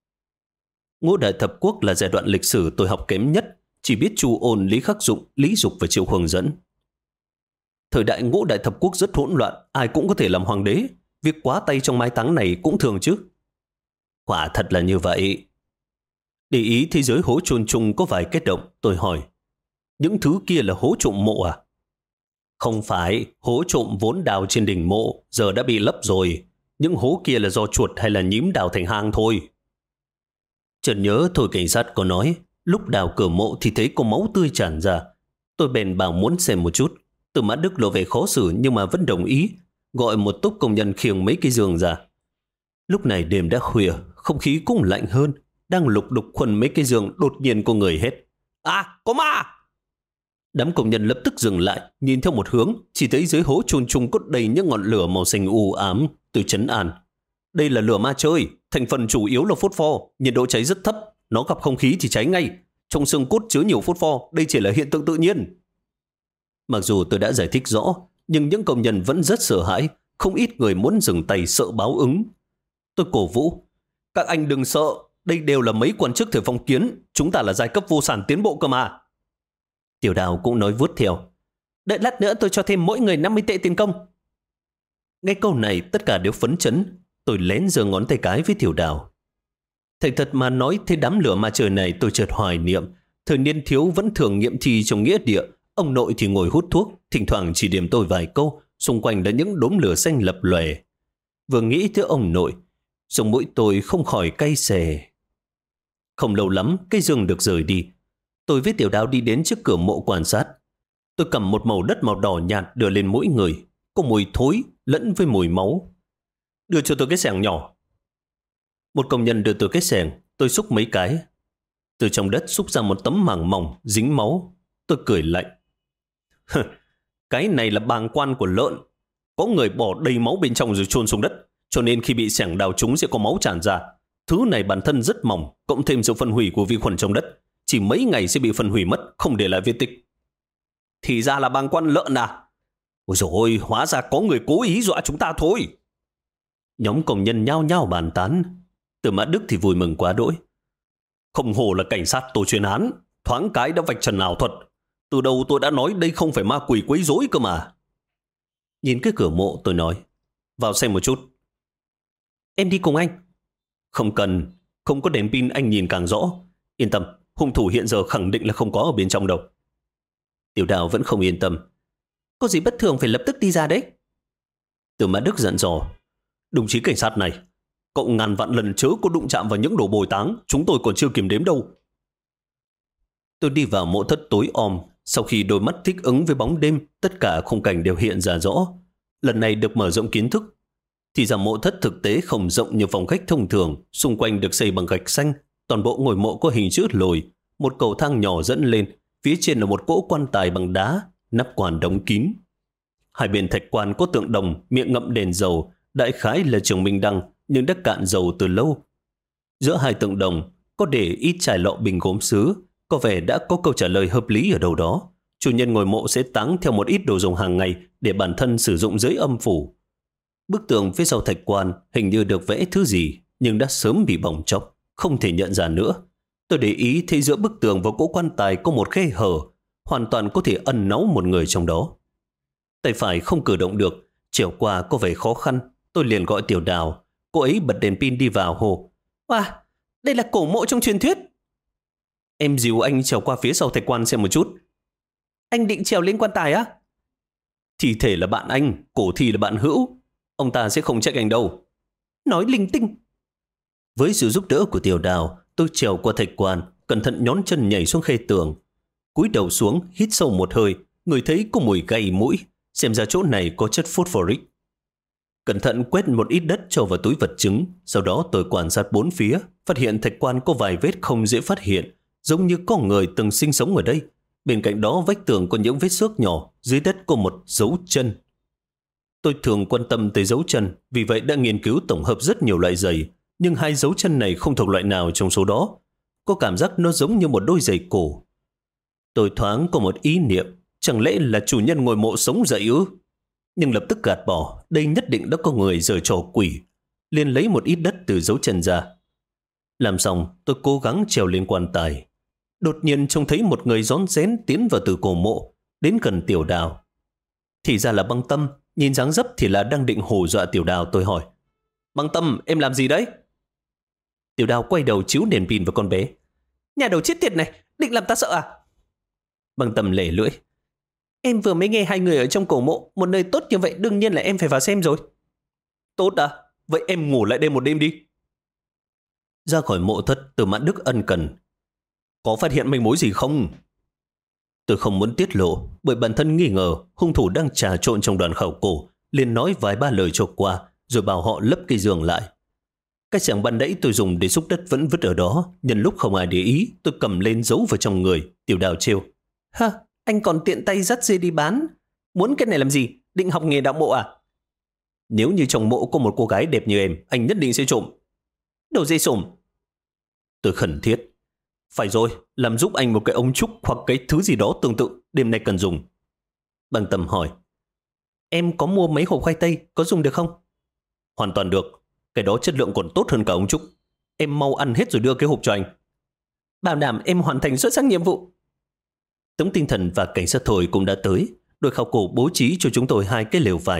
Ngũ Đại Thập Quốc là giai đoạn lịch sử tôi học kém nhất, chỉ biết Chu Ôn, Lý Khắc Dụng, Lý Dục và Triệu Hướng Dẫn. Thời đại Ngũ Đại Thập Quốc rất hỗn loạn, ai cũng có thể làm hoàng đế. Việc quá tay trong mai táng này cũng thường chứ. Quả thật là như vậy. Để ý thế giới hố chôn chung có vài kết động, tôi hỏi. Những thứ kia là hố trộm mộ à? Không phải, hố trộm vốn đào trên đỉnh mộ, giờ đã bị lấp rồi. Những hố kia là do chuột hay là nhím đào thành hang thôi. Chợt nhớ Thôi cảnh sát có nói, lúc đào cửa mộ thì thấy có máu tươi tràn ra. Tôi bèn bảo muốn xem một chút. Từ Mã Đức lộ vẻ khó xử nhưng mà vẫn đồng ý, gọi một tốp công nhân khiêng mấy cái giường ra. Lúc này đêm đã khuya, không khí cũng lạnh hơn. Đang lục đục khuân mấy cái giường, đột nhiên có người hét. À, có ma! Đám công nhân lập tức dừng lại, nhìn theo một hướng, chỉ thấy dưới hố chôn chung có đầy những ngọn lửa màu xanh u ám. Từ trấn an. Đây là lửa ma chơi, thành phần chủ yếu là phốt pho, nhiệt độ cháy rất thấp, nó gặp không khí thì cháy ngay. Trong xương cốt chứa nhiều phốt pho, đây chỉ là hiện tượng tự nhiên. Mặc dù tôi đã giải thích rõ, nhưng những công nhân vẫn rất sợ hãi, không ít người muốn dừng tay sợ báo ứng. Tôi cổ vũ. Các anh đừng sợ, đây đều là mấy quan chức thời phong kiến, chúng ta là giai cấp vô sản tiến bộ cơ mà. Tiểu Đào cũng nói vuốt theo. Đợi lát nữa tôi cho thêm mỗi người 50 tệ tiền công. Nghe câu này tất cả đều phấn chấn. Tôi lén giơ ngón tay cái với Tiểu Đào. Thành thật mà nói, thế đám lửa ma trời này tôi chợt hoài niệm. Thời niên thiếu vẫn thường nghiệm thi trong nghĩa địa. Ông nội thì ngồi hút thuốc, thỉnh thoảng chỉ điểm tôi vài câu. Xung quanh là những đốm lửa xanh lập lòe. Vừa nghĩ tới ông nội, sống mũi tôi không khỏi cay xè. Không lâu lắm, cây giường được rời đi. Tôi với Tiểu Đào đi đến trước cửa mộ quan sát. Tôi cầm một màu đất màu đỏ nhạt đưa lên mỗi người. Có mùi thối lẫn với mùi máu. Đưa cho tôi cái xẻng nhỏ. Một công nhân đưa tôi cái xẻng. Tôi xúc mấy cái. Từ trong đất xúc ra một tấm màng mỏng dính máu. Tôi cười lạnh. Cái này là bàng quan của lợn. Có người bỏ đầy máu bên trong rồi chôn xuống đất, cho nên khi bị xẻng đào trúng sẽ có máu tràn ra. Thứ này bản thân rất mỏng, cộng thêm sự phân hủy của vi khuẩn trong đất, chỉ mấy ngày sẽ bị phân hủy mất, không để lại vết tích. Thì ra là bàng quan lợn à? Ôi dồi ôi, hóa ra có người cố ý dọa chúng ta thôi. Nhóm công nhân nhao nhao bàn tán. Từ Mã Đức thì vui mừng quá đỗi. Không hổ là cảnh sát tổ chuyên án, thoáng cái đã vạch trần ảo thuật. Từ đầu tôi đã nói đây không phải ma quỷ quấy rối cơ mà. Nhìn cái cửa mộ tôi nói, vào xem một chút. Em đi cùng anh. Không cần, không có đèn pin anh nhìn càng rõ. Yên tâm, hung thủ hiện giờ khẳng định là không có ở bên trong đâu. Tiểu Đào vẫn không yên tâm. Có gì bất thường phải lập tức đi ra đấy. Từ Mã Đức dặn dò. Đồng chí cảnh sát này, cậu ngàn vạn lần chớ có đụng chạm vào những đồ bồi táng, chúng tôi còn chưa kiểm đếm đâu. Tôi đi vào mộ thất tối om. Sau khi đôi mắt thích ứng với bóng đêm, tất cả khung cảnh đều hiện ra rõ. Lần này được mở rộng kiến thức. Thì ra mộ thất thực tế không rộng như phòng khách thông thường, xung quanh được xây bằng gạch xanh, toàn bộ ngôi mộ có hình chữ lồi, một cầu thang nhỏ dẫn lên, phía trên là một cỗ quan tài bằng đá, nắp quan đóng kín. Hai bên thạch quan có tượng đồng, miệng ngậm đèn dầu, đại khái là trường Minh Đăng, nhưng đã cạn dầu từ lâu. Giữa hai tượng đồng có để ít chai lọ bình gốm sứ, có vẻ đã có câu trả lời hợp lý ở đâu đó. Chủ nhân ngôi mộ sẽ táng theo một ít đồ dùng hàng ngày để bản thân sử dụng dưới âm phủ. Bức tường phía sau thạch quan hình như được vẽ thứ gì, nhưng đã sớm bị bong chóc, không thể nhận ra nữa. Tôi để ý thấy giữa bức tường và cỗ quan tài có một khe hở, hoàn toàn có thể ẩn náu một người trong đó. Tay phải không cử động được, trèo qua có vẻ khó khăn. Tôi liền gọi Tiểu Đào. Cô ấy bật đèn pin đi vào hồ. Wow, đây là cổ mộ trong truyền thuyết. Em dìu anh trèo qua phía sau thạch quan xem một chút. Anh định trèo lên quan tài á? Thi thể là bạn anh, cổ thi là bạn hữu. Ông ta sẽ không trách anh đâu. Nói linh tinh. Với sự giúp đỡ của Tiểu Đào, tôi trèo qua thạch quan, cẩn thận nhón chân nhảy xuống khe tường. Cúi đầu xuống, hít sâu một hơi, người thấy có mùi gay mũi. Xem ra chỗ này có chất phosphoric. Cẩn thận quét một ít đất cho vào túi vật chứng. Sau đó tôi quan sát bốn phía, phát hiện thạch quan có vài vết không dễ phát hiện, giống như có người từng sinh sống ở đây. Bên cạnh đó vách tường có những vết xước nhỏ, dưới đất có một dấu chân. Tôi thường quan tâm tới dấu chân, vì vậy đã nghiên cứu tổng hợp rất nhiều loại giày, nhưng hai dấu chân này không thuộc loại nào trong số đó. Có cảm giác nó giống như một đôi giày cổ. Tôi thoáng có một ý niệm, chẳng lẽ là chủ nhân ngôi mộ sống dậy ư? Nhưng lập tức gạt bỏ, đây nhất định đã có người giở trò quỷ. Liền lấy một ít đất từ dấu chân ra. Làm xong, tôi cố gắng trèo lên quan tài. Đột nhiên trông thấy một người rón rén tiến vào từ cổ mộ, đến gần Tiểu Đào. Thì ra là Băng Tâm, nhìn dáng dấp thì là đang định hù dọa Tiểu Đào. Tôi hỏi, Băng Tâm, em làm gì đấy? Tiểu Đào quay đầu chiếu đèn pin vào con bé. Nhà đầu chết tiệt này, định làm ta sợ à? Băng Tâm lể lưỡi. Em vừa mới nghe hai người ở trong cổ mộ, một nơi tốt như vậy đương nhiên là em phải vào xem rồi. Tốt à? Vậy em ngủ lại đây một đêm đi. Ra khỏi mộ thất, Từ Mãn Đức ân cần. Có phát hiện manh mối gì không? Tôi không muốn tiết lộ, bởi bản thân nghi ngờ hung thủ đang trà trộn trong đoàn khảo cổ, liền nói vài ba lời cho qua, rồi bảo họ lấp cây giường lại. Cái xẻng ban nãy tôi dùng để xúc đất vẫn vứt ở đó, nhân lúc không ai để ý, tôi cầm lên giấu vào trong người. Tiểu Đào trêu. Ha, anh còn tiện tay dắt dê đi bán. Muốn cái này làm gì? Định học nghề đạo mộ à? Nếu như trong mộ có một cô gái đẹp như em, anh nhất định sẽ trộm. Đồ dê sổm. Tôi khẩn thiết. Phải rồi, làm giúp anh một cái ống trúc hoặc cái thứ gì đó tương tự, đêm nay cần dùng. Băng Tâm hỏi. Em có mua mấy hộp khoai tây, có dùng được không? Hoàn toàn được. Cái đó chất lượng còn tốt hơn cả ống trúc. Em mau ăn hết rồi đưa cái hộp cho anh. Bảo đảm em hoàn thành xuất sắc nhiệm vụ. Tống Tinh Thần và cảnh sát Thôi cũng đã tới. Đội khảo cổ bố trí cho chúng tôi hai cái lều vải.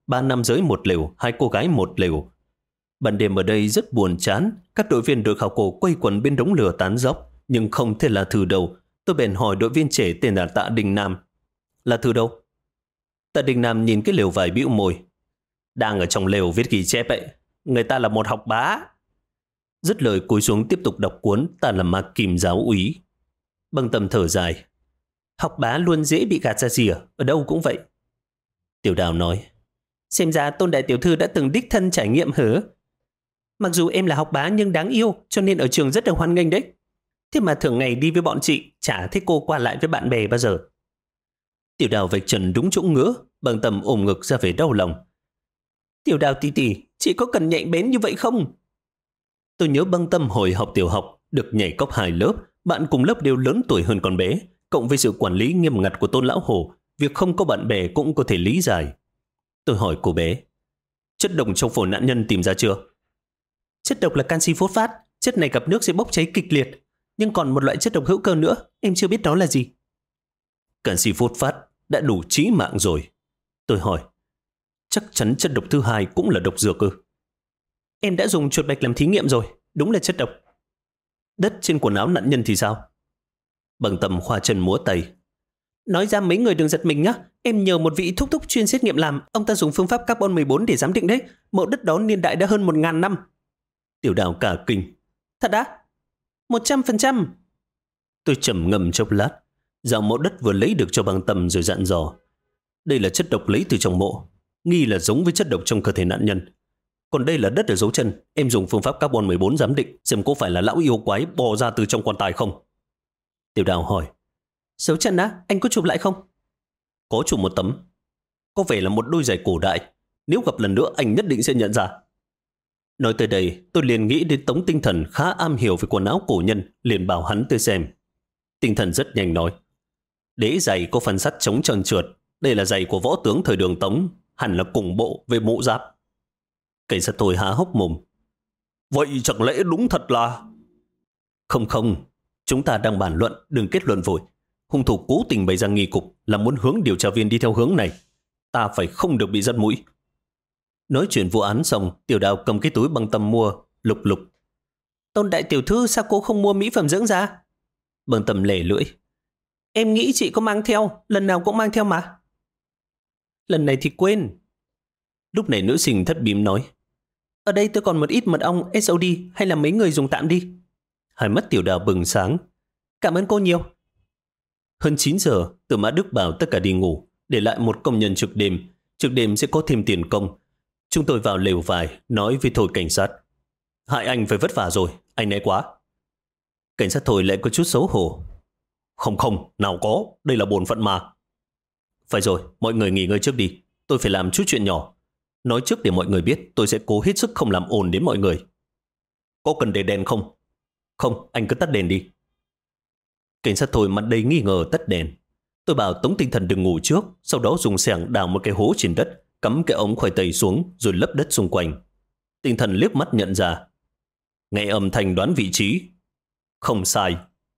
3 nam giới một lều, 2 cô gái một lều. Ban đêm ở đây rất buồn chán, các đội viên đội khảo cổ quây quần bên đống lửa tán dóc, nhưng không thể là Thư đâu. Tôi bèn hỏi đội viên trẻ tên là Tạ Đình Nam. Là Thư đâu? Tạ Đình Nam nhìn cái lều vải bĩu môi. Đang ở trong lều viết ghi chép ấy. Người ta là một học bá. Dứt lời cúi xuống tiếp tục đọc cuốn Ta là Ma Kim giáo úy. Băng Tâm thở dài. Học bá luôn dễ bị gạt ra rìa, ở đâu cũng vậy. Tiểu Đào nói. Xem ra Tôn đại tiểu thư đã từng đích thân trải nghiệm hả? Mặc dù em là học bá nhưng đáng yêu, cho nên ở trường rất được hoan nghênh đấy. Thế mà thường ngày đi với bọn chị, chả thấy cô qua lại với bạn bè bao giờ. Tiểu Đào vạch trần đúng chỗ ngứa, Băng Tâm ôm ngực ra vẻ đau lòng. Tiểu Đào tỷ tỷ, chị có cần nhạy bén như vậy không? Tôi nhớ Băng Tâm hồi học tiểu học, được nhảy cóc 2 lớp, bạn cùng lớp đều lớn tuổi hơn con bé, cộng với sự quản lý nghiêm ngặt của Tôn lão hồ, việc không có bạn bè cũng có thể lý giải. Tôi hỏi cô bé, chất độc trong phổi nạn nhân tìm ra chưa? Chất độc là canxi phốt phát, chất này gặp nước sẽ bốc cháy kịch liệt. Nhưng còn một loại chất độc hữu cơ nữa, em chưa biết đó là gì. Canxi phốt phát đã đủ chí mạng rồi. Tôi hỏi, chắc chắn chất độc thứ 2 cũng là độc dược ư? Em đã dùng chuột bạch làm thí nghiệm rồi, đúng là chất độc. Đất trên quần áo nạn nhân thì sao? Băng Tâm khoa chân múa tay. Nói ra mấy người đừng giật mình nhé. Em nhờ một vị thúc thúc chuyên xét nghiệm làm. Ông ta dùng phương pháp carbon 14 để giám định đấy. Mẫu đất đó niên đại đã hơn 1000 năm. Tiểu Đào cả kinh. Thật á? 100%. Tôi trầm ngâm chốc lát. Dạo mẫu đất vừa lấy được cho Băng Tâm rồi dặn dò. Đây là chất độc lấy từ trong mộ. Nghi là giống với chất độc trong cơ thể nạn nhân. Còn đây là đất ở dấu chân. Em dùng phương pháp carbon 14 giám định xem có phải là lão yêu quái bò ra từ trong quan tài không. Tiểu Đào hỏi. Dấu chân á? Anh có chụp lại không? Có chụp một tấm. Có vẻ là một đôi giày cổ đại. Nếu gặp lần nữa anh nhất định sẽ nhận ra. Nói tới đây, tôi liền nghĩ đến Tống Tinh Thần khá am hiểu về quần áo cổ nhân, liền bảo hắn tới xem. Tinh Thần rất nhanh nói. Đế giày có phần sắt chống trơn trượt. Đây là giày của võ tướng thời Đường Tống, hẳn là cùng bộ về mũ giáp. Cảnh sát tôi há hốc mồm. Vậy chẳng lẽ đúng thật là... Không, chúng ta đang bàn luận, đừng kết luận vội. Hung thủ cố tình bày ra nghi cục là muốn hướng điều tra viên đi theo hướng này. Ta phải không được bị dắt mũi. Nói chuyện vụ án xong, Tiểu Đào cầm cái túi Băng Tâm mua, lục lục. Tôn đại tiểu thư sao cô không mua mỹ phẩm dưỡng da? Băng Tâm lẻ lưỡi. Em nghĩ chị có mang theo, lần nào cũng mang theo mà. Lần này thì quên. Lúc này nữ sinh thất bím nói. Ở đây tôi còn một ít mật ong SOD, hay là mấy người dùng tạm đi. Hai mắt Tiểu Đào bừng sáng. Cảm ơn cô nhiều. Hơn 9 giờ, Từ Mã Đức bảo tất cả đi ngủ, để lại một công nhân trực đêm. Trực đêm sẽ có thêm tiền công. Chúng tôi vào lều vải, nói với Thôi cảnh sát. Hại anh phải vất vả rồi, anh né quá. Cảnh sát Thôi lại có chút xấu hổ. Không, nào có, đây là bổn phận mà. Phải rồi, mọi người nghỉ ngơi trước đi. Tôi phải làm chút chuyện nhỏ. Nói trước để mọi người biết, tôi sẽ cố hết sức không làm ồn đến mọi người. Có cần để đèn không? Không, anh cứ tắt đèn đi. Cảnh sát Thôi mặt đầy nghi ngờ tắt đèn. Tôi bảo Tống Tinh Thần đừng ngủ trước, sau đó dùng xẻng đào một cái hố trên đất, cắm cái ống khoai tây xuống rồi lấp đất xung quanh. Tinh Thần liếc mắt nhận ra. Nghe âm thanh đoán vị trí. Không sai.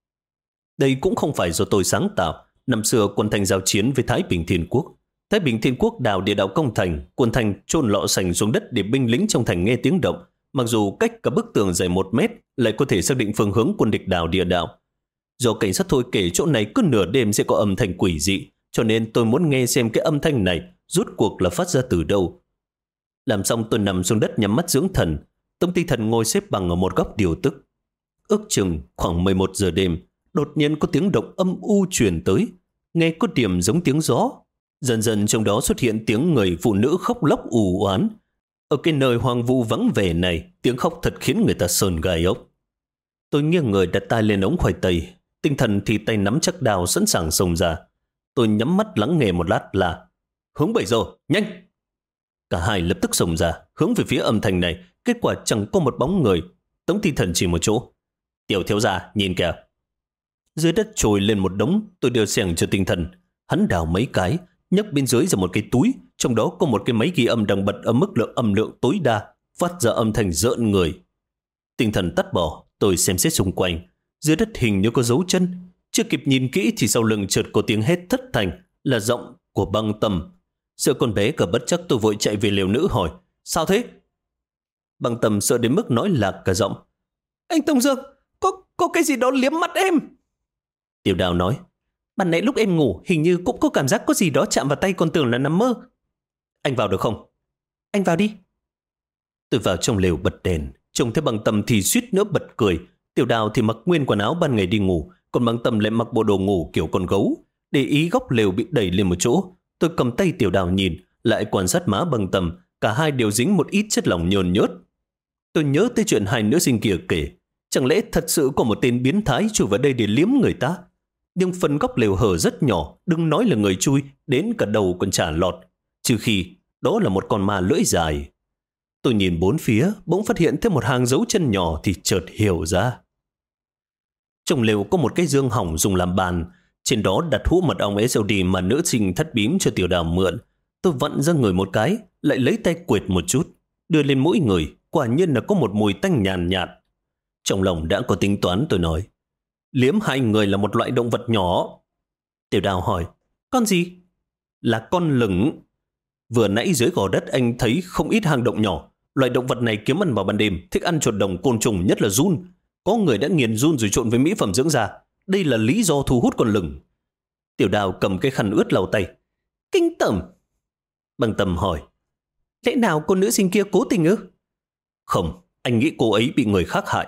Đây cũng không phải do tôi sáng tạo. Năm xưa quân Thanh giao chiến với Thái Bình Thiên Quốc. Thái Bình Thiên Quốc đào địa đạo công thành, quân Thanh chôn lọ sành xuống đất để binh lính trong thành nghe tiếng động. Mặc dù cách cả bức tường dày 1 mét, lại có thể xác định phương hướng quân địch đào địa đạo. Do cảnh sát Thôi kể chỗ này cứ nửa đêm sẽ có âm thanh quỷ dị, cho nên tôi muốn nghe xem cái âm thanh này rốt cuộc là phát ra từ đâu. Làm xong tôi nằm xuống đất nhắm mắt dưỡng thần. Tống Tinh Thần ngồi xếp bằng ở một góc điều tức. Ước chừng khoảng 11 giờ đêm, đột nhiên có tiếng động âm u truyền tới, nghe có điểm giống tiếng gió. Dần dần trong đó xuất hiện tiếng người phụ nữ khóc lóc ù oán. Ở cái nơi hoang vu vắng vẻ này, tiếng khóc thật khiến người ta sờn gai ốc. Tôi nghiêng người đặt tay lên ống khoai tây. Tinh Thần thì tay nắm chắc đao sẵn sàng xông ra. Tôi nhắm mắt lắng nghe một lát là hướng 7 giờ, nhanh! Cả hai lập tức xông ra, hướng về phía âm thanh này. Kết quả chẳng có một bóng người. Tống Tinh Thần chỉ một chỗ. Tiểu thiếu gia, nhìn kìa. Dưới đất trồi lên một đống. Tôi đưa xẻng cho Tinh Thần. Hắn đào mấy cái, nhấc bên dưới ra một cái túi. Trong đó có một cái máy ghi âm đang bật ở mức lượng âm lượng tối đa, phát ra âm thanh rợn người. Tinh Thần tắt bỏ. Tôi xem xét xung quanh. Dưới đất hình như có dấu chân. Chưa kịp nhìn kỹ thì sau lưng chợt có tiếng hét thất thành, là giọng của Băng Tâm. Sợ con bé cả bất chắc, tôi vội chạy về lều nữ hỏi, sao thế? Băng Tâm sợ đến mức nói lạc cả giọng. Anh Tông Dương, có cái gì đó liếm mắt em. Tiểu Đào nói, ban nãy lúc em ngủ hình như cũng có cảm giác có gì đó chạm vào tay, còn tưởng là nằm mơ. Anh vào được không? Anh vào đi. Tôi vào trong lều bật đèn, trông thấy Băng Tâm thì suýt nữa bật cười. Tiểu Đào thì mặc nguyên quần áo ban ngày đi ngủ, còn Băng Tâm lại mặc bộ đồ ngủ kiểu con gấu. Để ý góc lều bị đẩy lên một chỗ, tôi cầm tay Tiểu Đào nhìn, lại quan sát má Băng Tâm, cả hai đều dính một ít chất lỏng nhờn nhớt. Tôi nhớ tới chuyện hai nữ sinh kia kể, chẳng lẽ thật sự có một tên biến thái chui vào đây để liếm người ta? Nhưng phần góc lều hở rất nhỏ, đừng nói là người chui, đến cả đầu còn chả lọt, trừ khi đó là một con ma lưỡi dài. Tôi nhìn bốn phía, bỗng phát hiện thêm một hàng dấu chân nhỏ thì chợt hiểu ra. Trong lều có một cái giường hỏng dùng làm bàn, trên đó đặt hũ mật ong SLD mà nữ sinh thất bím cho Tiểu Đào mượn. Tôi vặn ra người một cái, lại lấy tay quệt một chút, đưa lên mũi người, quả nhiên là có một mùi tanh nhàn nhạt. Trong lòng đã có tính toán, tôi nói, liếm hai người là một loại động vật nhỏ. Tiểu Đào hỏi, con gì? Là con lửng. Vừa nãy dưới gò đất anh thấy không ít hang động nhỏ. Loài động vật này kiếm ăn vào ban đêm, thích ăn chuột đồng, côn trùng, nhất là giun. Có người đã nghiền giun rồi trộn với mỹ phẩm dưỡng da. Đây là lý do thu hút con lửng. Tiểu Đào cầm cái khăn ướt lau tay. Kinh tởm. Băng Tâm hỏi, lẽ nào cô nữ sinh kia cố tình ư? Không, anh nghĩ cô ấy bị người khác hại.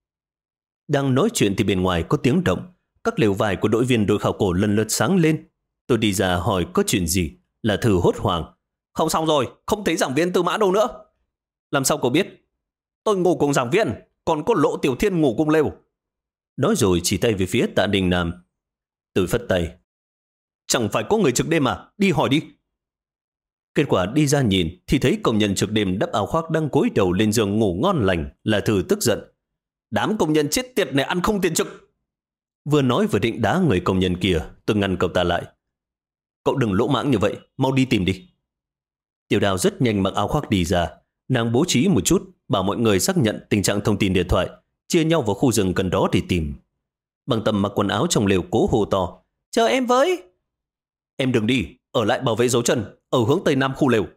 Đang nói chuyện thì bên ngoài có tiếng động. Các lều vải của đội viên đội khảo cổ lần lượt sáng lên. Tôi đi ra hỏi có chuyện gì. Là Thử hốt hoảng. Không xong rồi, không thấy giảng viên Tư Mã đâu nữa. Làm sao cô biết? Tôi ngủ cùng giảng viên, còn có Lộ Tiểu Thiên ngủ cùng lều. Nói rồi chỉ tay về phía Tạ Đình Nam. Tôi phất tay. Chẳng phải có người trực đêm à? Đi hỏi đi. Kết quả đi ra nhìn thì thấy công nhân trực đêm đắp áo khoác đang cúi đầu lên giường ngủ ngon lành. Là Thử tức giận. Đám công nhân chết tiệt này ăn không tiền trực. Vừa nói vừa định đá người công nhân kia, tôi ngăn cậu ta lại. Cậu đừng lỗ mãng như vậy, mau đi tìm đi. Tiểu Đào rất nhanh mặc áo khoác đi ra. Nàng bố trí một chút, bảo mọi người xác nhận tình trạng thông tin điện thoại, chia nhau vào khu rừng gần đó để tìm. Băng Tâm mặc quần áo trong lều cố hô to. Chờ em với. Em đừng đi, ở lại bảo vệ dấu chân, ở hướng tây nam khu lều.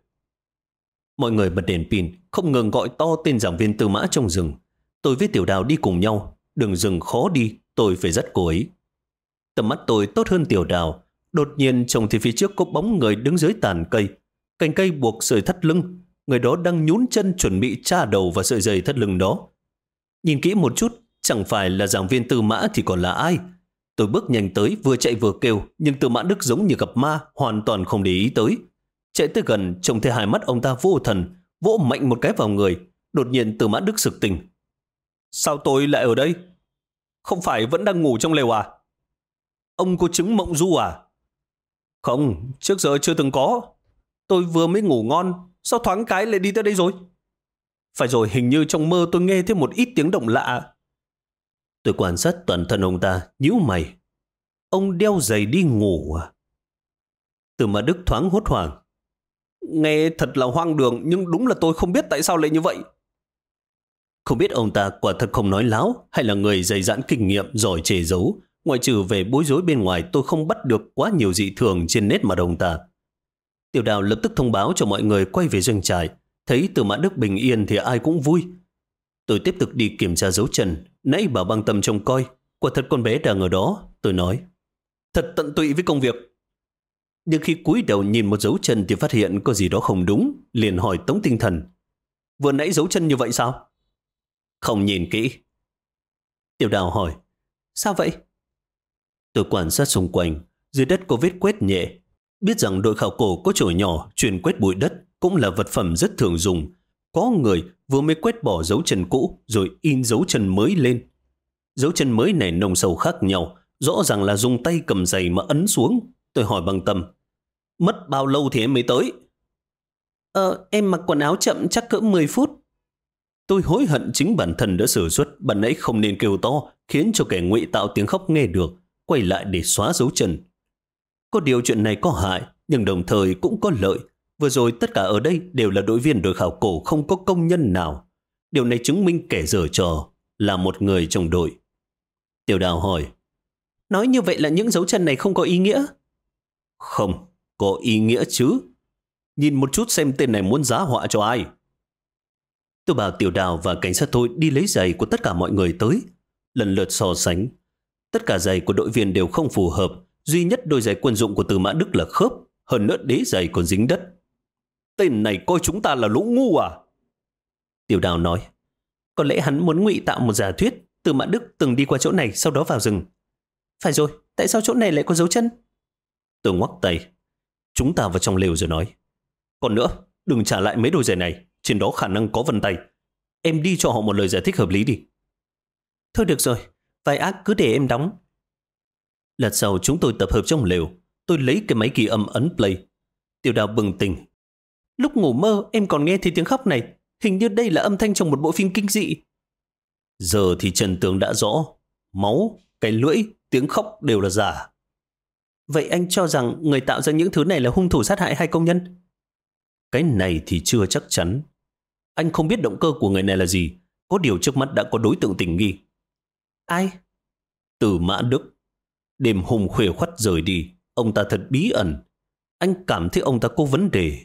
Mọi người bật đèn pin, không ngừng gọi to tên giảng viên Tư Mã trong rừng. Tôi với Tiểu Đào đi cùng nhau, đường rừng khó đi, tôi phải dắt cô ấy. Tầm mắt tôi tốt hơn Tiểu Đào. Đột nhiên trông thì phía trước có bóng người đứng dưới tàn cây. Cành cây buộc sợi thắt lưng. Người đó đang nhún chân chuẩn bị tra đầu vào sợi dây thắt lưng đó. Nhìn kỹ một chút, chẳng phải là giảng viên Tư Mã thì còn là ai. Tôi bước nhanh tới, vừa chạy vừa kêu, nhưng Tư Mã Đức giống như gặp ma, hoàn toàn không để ý tới. Chạy tới gần, trông thấy hai mắt ông ta vô thần, vỗ mạnh một cái vào người. Đột nhiên Tư Mã Đức sực tỉnh. Sao tôi lại ở đây? Không phải vẫn đang ngủ trong lều à? Ông có chứng mộng du à? Không, trước giờ chưa từng có. Tôi vừa mới ngủ ngon, sao thoáng cái lại đi tới đây rồi? Phải rồi, hình như trong mơ tôi nghe thấy một ít tiếng động lạ. Tôi quan sát toàn thân ông ta, nhíu mày. Ông đeo giày đi ngủ à? Từ mà Đức thoáng hốt hoảng. Nghe thật là hoang đường, nhưng đúng là tôi không biết tại sao lại như vậy. Không biết ông ta quả thật không nói láo, hay là người dày dặn kinh nghiệm giỏi che giấu. Ngoại trừ về bối rối bên ngoài, tôi không bắt được quá nhiều dị thường trên nét mặt ông ta. Tiểu Đào lập tức thông báo cho mọi người quay về doanh trại. Thấy Từ Mã Đức bình yên thì ai cũng vui. Tôi tiếp tục đi kiểm tra dấu chân. Nãy bảo Băng Tâm trông coi. Quả thật con bé đang ở đó. Tôi nói, thật tận tụy với công việc. Nhưng khi cúi đầu nhìn một dấu chân thì phát hiện có gì đó không đúng. Liền hỏi Tống Tinh Thần, vừa nãy dấu chân như vậy sao? Không nhìn kỹ. Tiểu Đào hỏi, sao vậy? Tôi quan sát xung quanh. Dưới đất có vết quét nhẹ. Biết rằng đội khảo cổ có chổi nhỏ chuyên quét bụi đất, cũng là vật phẩm rất thường dùng. Có người vừa mới quét bỏ dấu chân cũ rồi in dấu chân mới lên. Dấu chân mới này nồng sâu khác nhau, rõ ràng là dùng tay cầm giày mà ấn xuống. Tôi hỏi Băng Tâm, mất bao lâu thì em mới tới? Em mặc quần áo chậm chắc cỡ 10 phút. Tôi hối hận chính bản thân đã sử xuất, bạn ấy không nên kêu to, khiến cho kẻ ngụy tạo tiếng khóc nghe được, quay lại để xóa dấu chân. Có điều chuyện này có hại, nhưng đồng thời cũng có lợi. Vừa rồi tất cả ở đây đều là đội viên đội khảo cổ, không có công nhân nào. Điều này chứng minh kẻ giở trò là một người trong đội. Tiểu Đào hỏi, nói như vậy là những dấu chân này không có ý nghĩa? Không, có ý nghĩa chứ. Nhìn một chút xem tên này muốn giá họa cho ai. Tôi bảo Tiểu Đào và cảnh sát tôi đi lấy giày của tất cả mọi người tới, lần lượt so sánh. Tất cả giày của đội viên đều không phù hợp, duy nhất đôi giày quân dụng của Từ Mã Đức là khớp, hơn nữa đế giày còn dính đất. Tên này coi chúng ta là lũ ngu à? Tiểu Đào nói, có lẽ hắn muốn ngụy tạo một giả thuyết Từ Mã Đức từng đi qua chỗ này sau đó vào rừng. Phải rồi, tại sao chỗ này lại có dấu chân? Tôi ngoắc tay. Chúng ta vào trong lều rồi nói. Còn nữa, đừng trả lại mấy đôi giày này, trên đó khả năng có vân tay. Em đi cho họ một lời giải thích hợp lý đi. Thôi được rồi, vai ác cứ để em đóng. Lát sau chúng tôi tập hợp trong lều. Tôi lấy cái máy ghi âm ấn play. Tiểu Đào bừng tỉnh. Lúc ngủ mơ em còn nghe thấy tiếng khóc này. Hình như đây là âm thanh trong một bộ phim kinh dị. Giờ thì trần tướng đã rõ. Máu, cái lưỡi, tiếng khóc đều là giả. Vậy anh cho rằng người tạo ra những thứ này là hung thủ sát hại hai công nhân? Cái này thì chưa chắc chắn. Anh không biết động cơ của người này là gì. Có điều trước mắt đã có đối tượng tình nghi. Ai? Từ Mã Đức. Đêm hôm khuya khoắt rời đi, ông ta thật bí ẩn. Anh cảm thấy ông ta có vấn đề.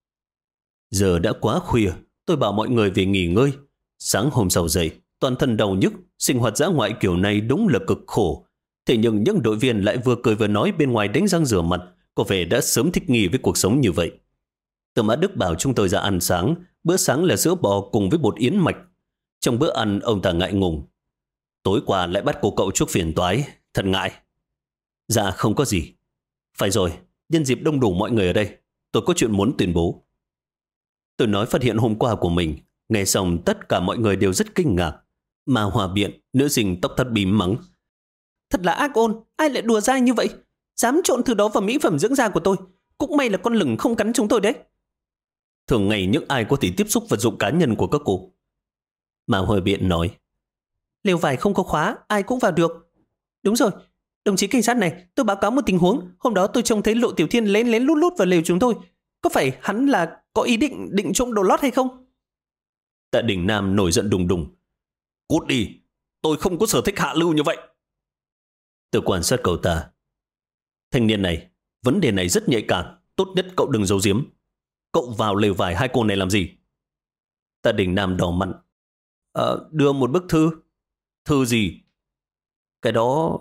Giờ đã quá khuya, tôi bảo mọi người về nghỉ ngơi. Sáng hôm sau dậy, toàn thân đau nhức, sinh hoạt dã ngoại kiểu này đúng là cực khổ. Thế nhưng những đội viên lại vừa cười vừa nói bên ngoài đánh răng rửa mặt, có vẻ đã sớm thích nghi với cuộc sống như vậy. Từ Mã Đức bảo chúng tôi ra ăn sáng, bữa sáng là sữa bò cùng với bột yến mạch. Trong bữa ăn ông ta ngại ngùng. Tối qua lại bắt cô cậu chuốc phiền toái, thật ngại. Dạ không có gì. Phải rồi, nhân dịp đông đủ mọi người ở đây, tôi có chuyện muốn tuyên bố. Tôi nói phát hiện hôm qua của mình, nghe xong tất cả mọi người đều rất kinh ngạc. Mà hòa biện, nữ sinh tóc thắt bím mắng. Thật là ác ôn, ai lại đùa dai như vậy? Dám trộn thứ đó vào mỹ phẩm dưỡng da của tôi. Cũng may là con lửng không cắn chúng tôi đấy. Thường ngày những ai có thể tiếp xúc vật dụng cá nhân của các cô? Mà hòa biện nói. Lều vải không có khóa, ai cũng vào được. Đúng rồi, đồng chí cảnh sát này, tôi báo cáo một tình huống. Hôm đó tôi trông thấy Lộ Tiểu Thiên lén lén lút lút vào lều chúng tôi. Có phải hắn là có ý định trộm đồ lót hay không? Tạ Đình Nam nổi giận đùng đùng. Cút đi, tôi không có sở thích hạ lưu như vậy. Tôi quan sát cậu ta. Thanh niên này, vấn đề này rất nhạy cảm, tốt nhất cậu đừng giấu giếm. Cậu vào lều vải hai cô này làm gì? Tạ Đình Nam đỏ mặt. Đưa một bức thư. Thư gì? Cái đó.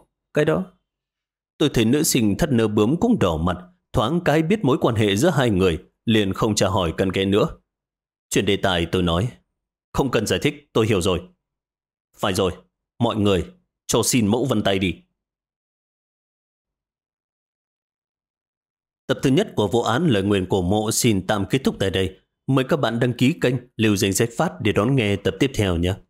Tôi thấy nữ sinh thắt nơ bướm cũng đỏ mặt, thoáng cái biết mối quan hệ giữa hai người, liền không trả hỏi cặn kẽ nữa. Chuyển đề tài tôi nói. Không cần giải thích, tôi hiểu rồi. Phải rồi, mọi người, cho xin mẫu vân tay đi. Tập thứ nhất của vụ án Lời Nguyền Cổ Mộ xin tạm kết thúc tại đây. Mời các bạn đăng ký kênh Lưu Danh Sách Phát để đón nghe tập tiếp theo nhé.